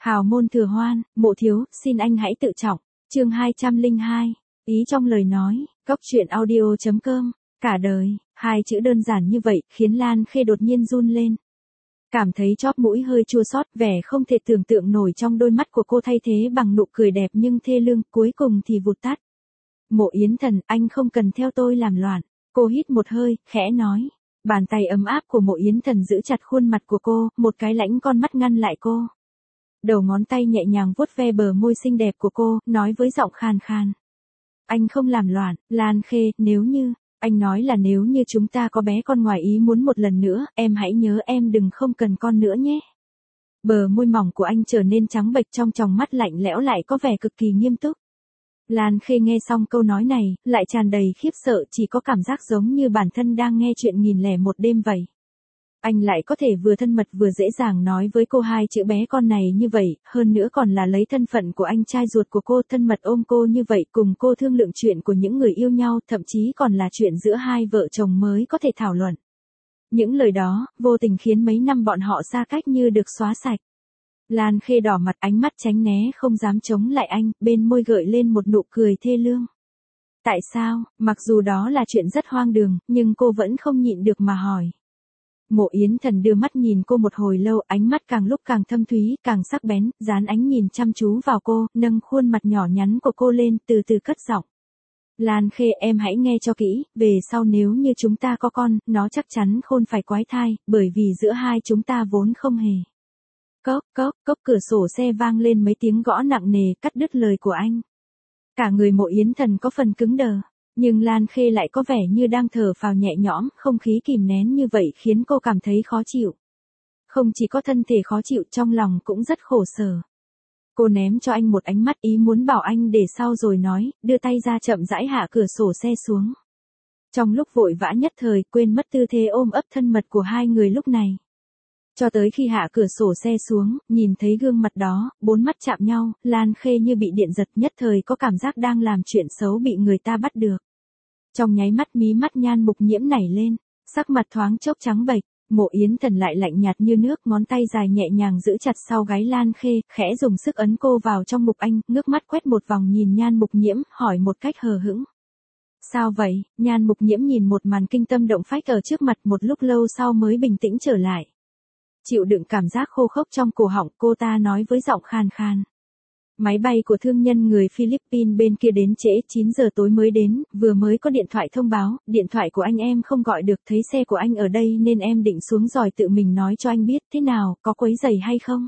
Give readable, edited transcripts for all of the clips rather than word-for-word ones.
Hào môn thừa hoan, mộ thiếu, xin anh hãy tự trọng. Chương 202. Ý trong lời nói, Cóc truyện audio.com. Cả đời, hai chữ đơn giản như vậy, khiến Lan Khê đột nhiên run lên. Cảm thấy chóp mũi hơi chua xót, vẻ không thể tưởng tượng nổi trong đôi mắt của cô thay thế bằng nụ cười đẹp nhưng thê lương, cuối cùng thì vụt tắt. Mộ Yến Thần, anh không cần theo tôi làm loạn. Cô hít một hơi, khẽ nói. Bàn tay ấm áp của Mộ Yến Thần giữ chặt khuôn mặt của cô, một cái lãnh con mắt ngăn lại cô. Đầu ngón tay nhẹ nhàng vuốt ve bờ môi xinh đẹp của cô, nói với giọng khàn khàn. Anh không làm loạn, Lan Khê, nếu như, anh nói là nếu như chúng ta có bé con ngoài ý muốn một lần nữa, em hãy nhớ em đừng không cần con nữa nhé. Bờ môi mỏng của anh trở nên trắng bệch, trong tròng mắt lạnh lẽo lại có vẻ cực kỳ nghiêm túc. Lan Khê nghe xong câu nói này, lại tràn đầy khiếp sợ, chỉ có cảm giác giống như bản thân đang nghe chuyện 1001 đêm vậy. Anh lại có thể vừa thân mật vừa dễ dàng nói với cô hai chữ bé con này như vậy, hơn nữa còn là lấy thân phận của anh trai ruột của cô, thân mật ôm cô như vậy, cùng cô thương lượng chuyện của những người yêu nhau, thậm chí còn là chuyện giữa hai vợ chồng mới có thể thảo luận. Những lời đó, vô tình khiến mấy năm bọn họ xa cách như được xóa sạch. Lan Khê đỏ mặt, ánh mắt tránh né, không dám chống lại anh, bên môi gợi lên một nụ cười thê lương. Tại sao, mặc dù đó là chuyện rất hoang đường, nhưng cô vẫn không nhịn được mà hỏi. Mộ Yến Thần đưa mắt nhìn cô một hồi lâu, ánh mắt càng lúc càng thâm thúy, càng sắc bén, dán ánh nhìn chăm chú vào cô, nâng khuôn mặt nhỏ nhắn của cô lên, từ từ cất giọng. Lan Khê, em hãy nghe cho kỹ, về sau nếu như chúng ta có con, nó chắc chắn khôn phải quái thai, bởi vì giữa hai chúng ta vốn không hề. Cốc, cốc, cốc, cửa sổ xe vang lên mấy tiếng gõ nặng nề, cắt đứt lời của anh. Cả người Mộ Yến Thần có phần cứng đờ, nhưng Lan Khê lại có vẻ như đang thở phào nhẹ nhõm, không khí kìm nén như vậy khiến cô cảm thấy khó chịu. Không chỉ có thân thể khó chịu, trong lòng cũng rất khổ sở. Cô ném cho anh một ánh mắt ý muốn bảo anh để sau rồi nói, đưa tay ra chậm rãi hạ cửa sổ xe xuống. Trong lúc vội vã nhất thời, quên mất tư thế ôm ấp thân mật của hai người lúc này. Cho tới khi hạ cửa sổ xe xuống, nhìn thấy gương mặt đó, bốn mắt chạm nhau, Lan Khê như bị điện giật, nhất thời có cảm giác đang làm chuyện xấu bị người ta bắt được. Trong nháy mắt mí mắt Nhan Mục Nhiễm nảy lên, sắc mặt thoáng chốc trắng bệch, Mộ Yến Thần lại lạnh nhạt như nước, ngón tay dài nhẹ nhàng giữ chặt sau gáy Lan Khê, khẽ dùng sức ấn cô vào trong ngực anh, ngước mắt quét một vòng nhìn Nhan Mục Nhiễm, hỏi một cách hờ hững. Sao vậy? Nhan Mục Nhiễm nhìn một màn kinh tâm động phách ở trước mặt, một lúc lâu sau mới bình tĩnh trở lại. Chịu đựng cảm giác khô khốc trong cổ họng, cô ta nói với giọng khàn khàn. Máy bay của thương nhân người Philippines bên kia đến trễ, 9 giờ tối mới đến, vừa mới có điện thoại thông báo, điện thoại của anh em không gọi được, thấy xe của anh ở đây nên em định xuống rồi tự mình nói cho anh biết, thế nào, có quấy rầy hay không?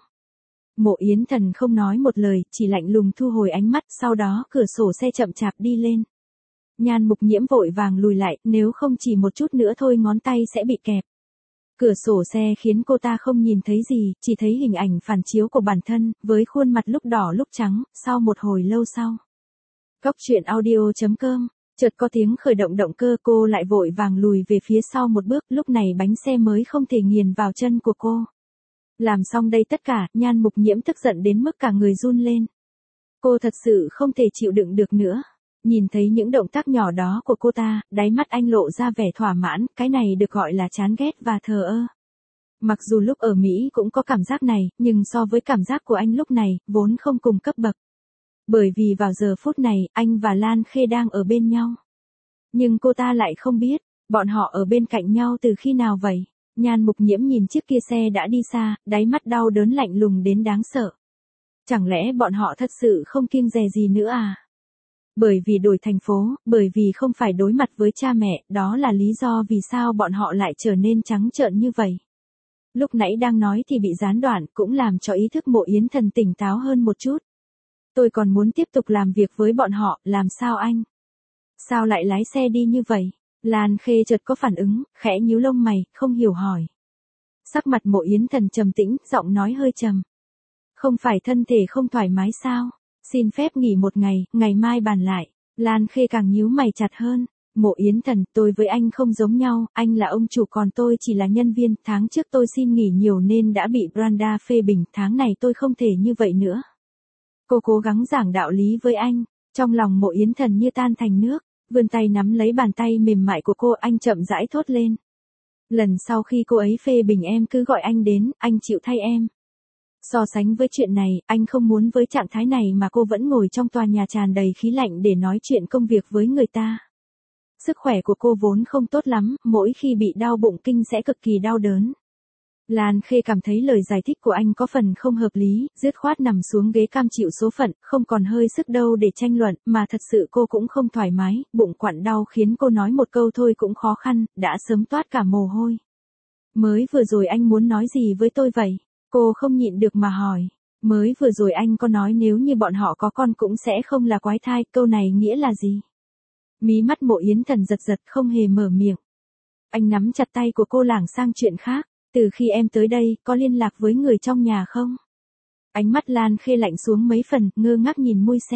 Mộ Yến Thần không nói một lời, chỉ lạnh lùng thu hồi ánh mắt, sau đó cửa sổ xe chậm chạp đi lên. Nhan Mục Nhiễm vội vàng lùi lại, nếu không chỉ một chút nữa thôi ngón tay sẽ bị kẹp. Cửa sổ xe khiến cô ta không nhìn thấy gì, chỉ thấy hình ảnh phản chiếu của bản thân, với khuôn mặt lúc đỏ lúc trắng, sau một hồi lâu sau. Cóc truyện audio.com, chợt có tiếng khởi động động cơ, cô lại vội vàng lùi về phía sau một bước, lúc này bánh xe mới không thể nghiền vào chân của cô. Làm xong đây tất cả, Nhan Mục Nhiễm tức giận đến mức cả người run lên. Cô thật sự không thể chịu đựng được nữa. Nhìn thấy những động tác nhỏ đó của cô ta, đáy mắt anh lộ ra vẻ thỏa mãn, cái này được gọi là chán ghét và thờ ơ. Mặc dù lúc ở Mỹ cũng có cảm giác này, nhưng so với cảm giác của anh lúc này, vốn không cùng cấp bậc. Bởi vì vào giờ phút này, anh và Lan Khê đang ở bên nhau. Nhưng cô ta lại không biết, bọn họ ở bên cạnh nhau từ khi nào vậy. Nhan Mục Nhiễm nhìn chiếc kia xe đã đi xa, đáy mắt đau đớn lạnh lùng đến đáng sợ. Chẳng lẽ bọn họ thật sự không kiêng dè gì nữa à? Bởi vì đổi thành phố, bởi vì không phải đối mặt với cha mẹ, đó là lý do vì sao bọn họ lại trở nên trắng trợn như vậy. Lúc nãy đang nói thì bị gián đoạn, cũng làm cho ý thức Mộ Yến Thần tỉnh táo hơn một chút. Tôi còn muốn tiếp tục làm việc với bọn họ, làm sao anh? Sao lại lái xe đi như vậy? Lan Khê chợt có phản ứng, khẽ nhíu lông mày, không hiểu hỏi. Sắc mặt Mộ Yến Thần trầm tĩnh, giọng nói hơi trầm. Không phải thân thể không thoải mái sao? Xin phép nghỉ một ngày, ngày mai bàn lại. Lan Khê càng nhíu mày chặt hơn. Mộ Yến Thần, tôi với anh không giống nhau, anh là ông chủ còn tôi chỉ là nhân viên, tháng trước tôi xin nghỉ nhiều nên đã bị Branda phê bình, tháng này tôi không thể như vậy nữa. Cô cố gắng giảng đạo lý với anh, trong lòng Mộ Yến Thần như tan thành nước, vươn tay nắm lấy bàn tay mềm mại của cô, anh chậm rãi thốt lên. Lần sau khi cô ấy phê bình em cứ gọi anh đến, anh chịu thay em. So sánh với chuyện này, anh không muốn với trạng thái này mà cô vẫn ngồi trong tòa nhà tràn đầy khí lạnh để nói chuyện công việc với người ta. Sức khỏe của cô vốn không tốt lắm, mỗi khi bị đau bụng kinh sẽ cực kỳ đau đớn. Lan Khê cảm thấy lời giải thích của anh có phần không hợp lý, dứt khoát nằm xuống ghế cam chịu số phận, không còn hơi sức đâu để tranh luận, mà thật sự cô cũng không thoải mái, bụng quặn đau khiến cô nói một câu thôi cũng khó khăn, đã sớm toát cả mồ hôi. Mới vừa rồi anh muốn nói gì với tôi vậy? Cô không nhịn được mà hỏi. Mới vừa rồi anh có nói nếu như bọn họ có con cũng sẽ không là quái thai, câu này nghĩa là gì? Mí mắt Mộ Yến Thần giật giật không hề mở miệng. Anh nắm chặt tay của cô lảng sang chuyện khác. Từ khi em tới đây, có liên lạc với người trong nhà không? Ánh mắt Lan Khê lạnh xuống mấy phần, ngơ ngác nhìn mui xe.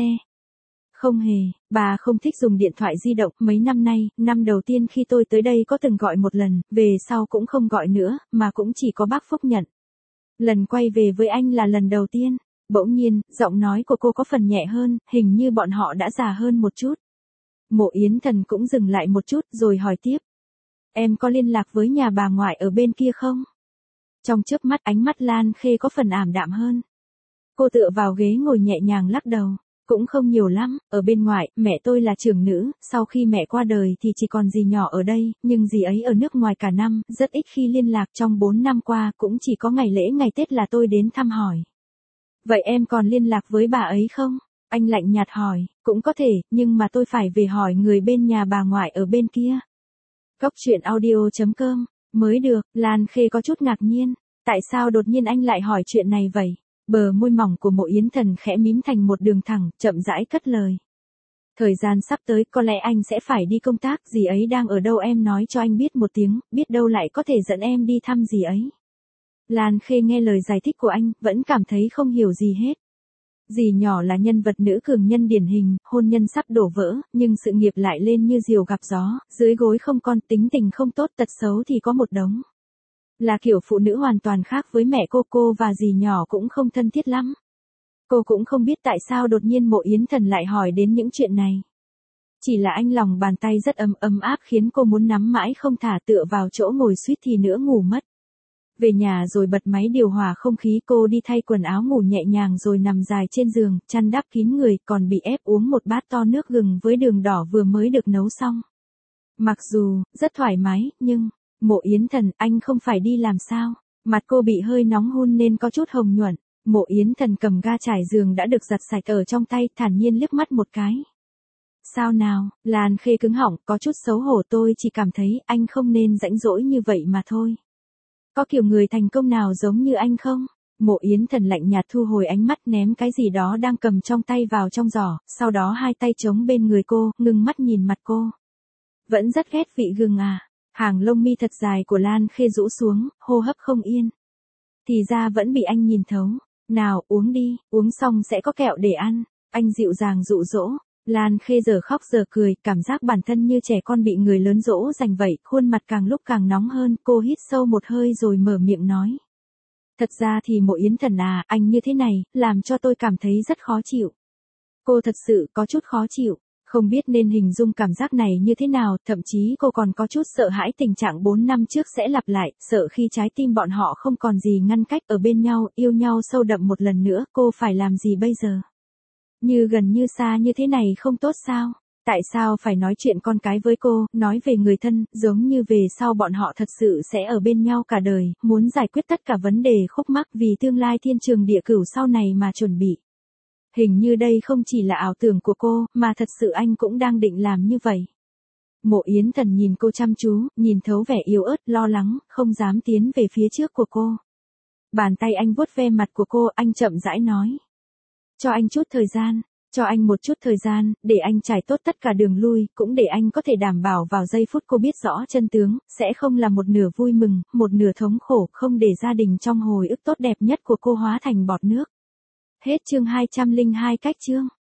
Không hề, bà không thích dùng điện thoại di động, mấy năm nay, năm đầu tiên khi tôi tới đây có từng gọi một lần, về sau cũng không gọi nữa, mà cũng chỉ có bác Phúc nhận. Lần quay về với anh là lần đầu tiên. Bỗng nhiên, giọng nói của cô có phần nhẹ hơn, hình như bọn họ đã già hơn một chút. Mộ Yến Thần cũng dừng lại một chút rồi hỏi tiếp. Em có liên lạc với nhà bà ngoại ở bên kia không? Trong chớp mắt ánh mắt Lan Khê có phần ảm đạm hơn. Cô tựa vào ghế ngồi nhẹ nhàng lắc đầu. Cũng không nhiều lắm, ở bên ngoại, mẹ tôi là trưởng nữ, sau khi mẹ qua đời thì chỉ còn dì nhỏ ở đây, nhưng dì ấy ở nước ngoài cả năm, rất ít khi liên lạc trong 4 năm qua, cũng chỉ có ngày lễ ngày Tết là tôi đến thăm hỏi. Vậy em còn liên lạc với bà ấy không? Anh lạnh nhạt hỏi, cũng có thể, nhưng mà tôi phải về hỏi người bên nhà bà ngoại ở bên kia. Góc truyện audio.com, mới được, Lan Khê có chút ngạc nhiên, tại sao đột nhiên anh lại hỏi chuyện này vậy? Bờ môi mỏng của Mộ Yến Thần khẽ mím thành một đường thẳng, chậm rãi cất lời. Thời gian sắp tới có lẽ anh sẽ phải đi công tác, dì ấy đang ở đâu em nói cho anh biết một tiếng, biết đâu lại có thể dẫn em đi thăm dì ấy. Lan Khê nghe lời giải thích của anh, vẫn cảm thấy không hiểu gì hết. Dì nhỏ là nhân vật nữ cường nhân điển hình, hôn nhân sắp đổ vỡ, nhưng sự nghiệp lại lên như diều gặp gió, dưới gối không con, tính tình không tốt, tật xấu thì có một đống. Là kiểu phụ nữ hoàn toàn khác với mẹ cô và dì nhỏ cũng không thân thiết lắm. Cô cũng không biết tại sao đột nhiên Mộ Yến Thần lại hỏi đến những chuyện này. Chỉ là anh lòng bàn tay rất ấm áp khiến cô muốn nắm mãi không thả, tựa vào chỗ ngồi suýt thì nữa ngủ mất. Về nhà rồi bật máy điều hòa không khí, cô đi thay quần áo ngủ nhẹ nhàng rồi nằm dài trên giường, chăn đắp kín người, còn bị ép uống một bát to nước gừng với đường đỏ vừa mới được nấu xong. Mặc dù, rất thoải mái, nhưng, Mộ Yến Thần, anh không phải đi làm sao? Mặt cô bị hơi nóng hun nên có chút hồng nhuận. Mộ Yến Thần cầm ga trải giường đã được giặt sạch ở trong tay, thản nhiên liếc mắt một cái. Sao nào? Lan Khê cứng họng, có chút xấu hổ, tôi chỉ cảm thấy anh không nên rãnh rỗi như vậy mà thôi. Có kiểu người thành công nào giống như anh không? Mộ Yến Thần lạnh nhạt thu hồi ánh mắt, ném cái gì đó đang cầm trong tay vào trong giỏ, sau đó hai tay chống bên người cô, ngưng mắt nhìn mặt cô. Vẫn rất ghét vị gừng à? Hàng lông mi thật dài của Lan Khê rũ xuống, hô hấp không yên. Thì ra vẫn bị anh nhìn thấu. Nào, uống đi, uống xong sẽ có kẹo để ăn. Anh dịu dàng dụ dỗ. Lan Khê giờ khóc giờ cười, cảm giác bản thân như trẻ con bị người lớn dỗ dành vậy, khuôn mặt càng lúc càng nóng hơn, cô hít sâu một hơi rồi mở miệng nói. Thật ra thì Mộ Yến Thần à, anh như thế này, làm cho tôi cảm thấy rất khó chịu. Cô thật sự có chút khó chịu, không biết nên hình dung cảm giác này như thế nào, thậm chí cô còn có chút sợ hãi tình trạng 4 năm trước sẽ lặp lại, sợ khi trái tim bọn họ không còn gì ngăn cách ở bên nhau, yêu nhau sâu đậm một lần nữa, cô phải làm gì bây giờ? Như gần như xa như thế này không tốt sao? Tại sao phải nói chuyện con cái với cô, nói về người thân, giống như về sau bọn họ thật sự sẽ ở bên nhau cả đời, muốn giải quyết tất cả vấn đề khúc mắc vì tương lai thiên trường địa cửu sau này mà chuẩn bị. Hình như đây không chỉ là ảo tưởng của cô, mà thật sự anh cũng đang định làm như vậy. Mộ Yến Thần nhìn cô chăm chú, nhìn thấu vẻ yếu ớt, lo lắng, không dám tiến về phía trước của cô. Bàn tay anh vuốt ve mặt của cô, anh chậm rãi nói. Cho anh chút thời gian, cho anh một chút thời gian, để anh trải tốt tất cả đường lui, cũng để anh có thể đảm bảo vào giây phút cô biết rõ chân tướng, sẽ không là một nửa vui mừng, một nửa thống khổ, không để gia đình trong hồi ức tốt đẹp nhất của cô hóa thành bọt nước. Hết chương 202 cách chương.